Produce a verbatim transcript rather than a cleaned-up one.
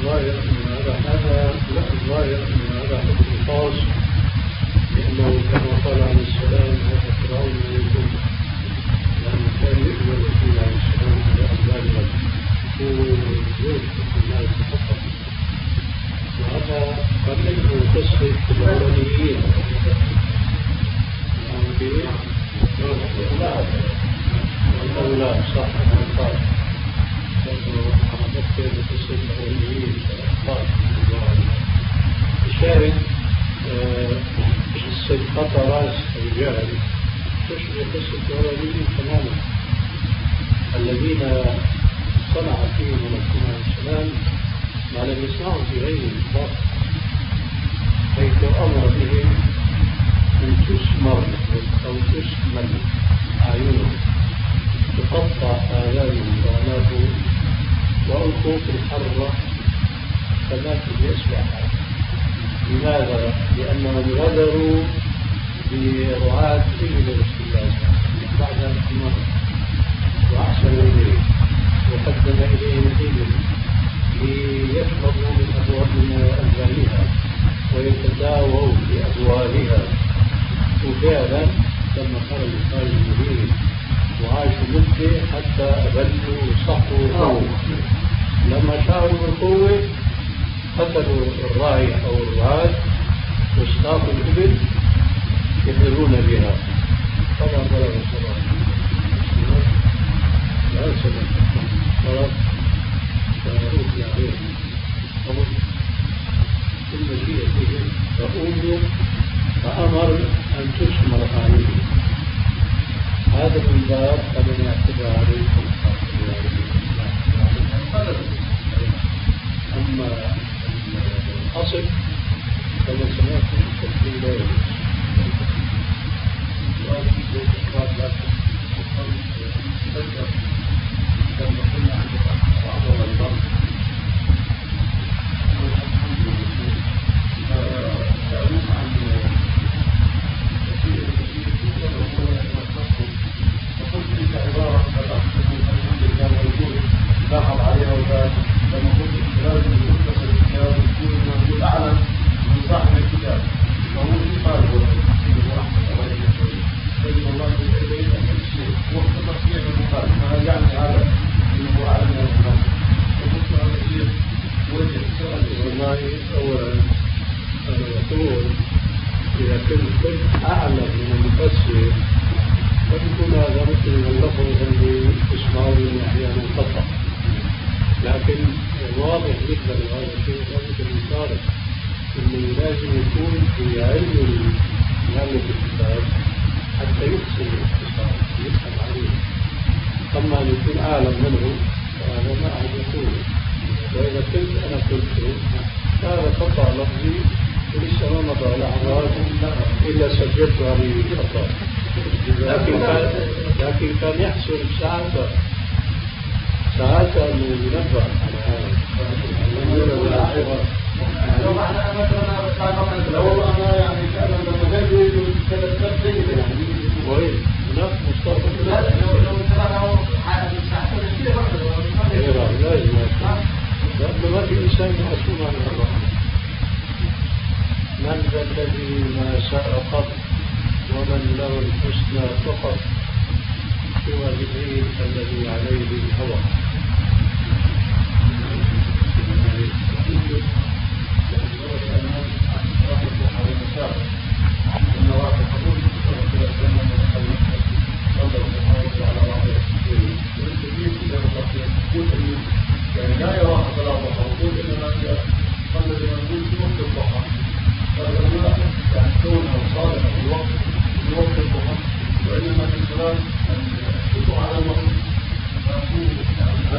الظاهر من هذا هذا لا الظاهر من هذا حكم خاص، لأنه كما قال عليه السلام هذا فرعون يقول لأنه كان يؤمن الرسول عليه السلام على أبناء وزوج الناس فقط، وهذا قد يكون قصة الأولانيين والأولاد صح الأطفال نذكر بقصة الأولانيين الأطفال. الشاهد قصة قطرات الرجال تشبه قصة الأولانيين تماما الذين صنع فيهم الرسول عليه السلام ما لم يصنعه في غير الإطلاق، حيث أمر بهم أن تسمر أو تسمن أعينهم، تقطع آذانهم وأعناقهم وألقوا في الحرة فماتوا بأسباعها. لماذا؟ لأنهم غدروا برعاة إبل رسول الله بعد أن أمر وأحسنوا إليه وقدم إليهم الإبل ليشربوا من أبوالها ويتداووا بأبوالها. وفعلا لما خرجوا خارج المدينة وعاشوا مدة حتى أبلوا وصحوا قوة، لما شعروا بالقوة قتلوا الراعي أو الرعاة واصطادوا الإبل يفرون بها. طبعا بلغ الصلاة لا سبب صلاة فأوتي عليهم أمر ثم جيء بهم فأوتوا فأمر أن تسمر عليهم. هذا من باب فمن يعتدى عليكم أما الأصل كما سمعتم التفصيل لا يجوز. لما كنا عند بعض الأرض سألوك عن كثير فقلت لك عبارة كان موجود لاحظ عليها وذلك لما قلت لازم يدرس الكتاب يكون موجود أعلم من صاحب الكتاب فهو في قلبه ورحمة الله فإن الله إليه أن يمشي وقت تصحيح المقال فهل يعني هذا أنه أعلم من الكلام؟ فقلت هذا الشيء وجه السؤال. والله أولا أنا أقول إذا كنت أعلم من المفسر فيكون هذا مثل اللفظ اللي تسمعون أحيانا خطأ، لكن واضح جدا هذا الشيء ذلك المشارك انه لازم يكون في علم مؤلف الكتاب حتى يحسن الاختصار يفهم عليه. اما ان يكون اعلم منه فهذا ما احد يقوله، واذا كنت انا قلت هذا خطا لفظي ولسه ما مضى لحظات الا سجلت عليه الخطا، لكن كان لكن كان يحصل ساعتها ساعتها انه ينبه على هذا. لو احنا مثلا لو انا يعني كان لما جاي ثلاث سنين يعني وين هناك مستقبل لا لو لو ترى حاجه ساعتها كده برضه لازم لانه ما في انسان معصوم عن الرحمه. من ذا الذي ما شاء قط ومن له الحسنى فقط سوى جبريل الذي عليه الهوى. يعني لا يرى صلاة الحضور إنما صلى لمنزول في وقت الضحى، فالأولى يعني كونه صالح في وقت في وقت الضحى، وإنما في الصلاة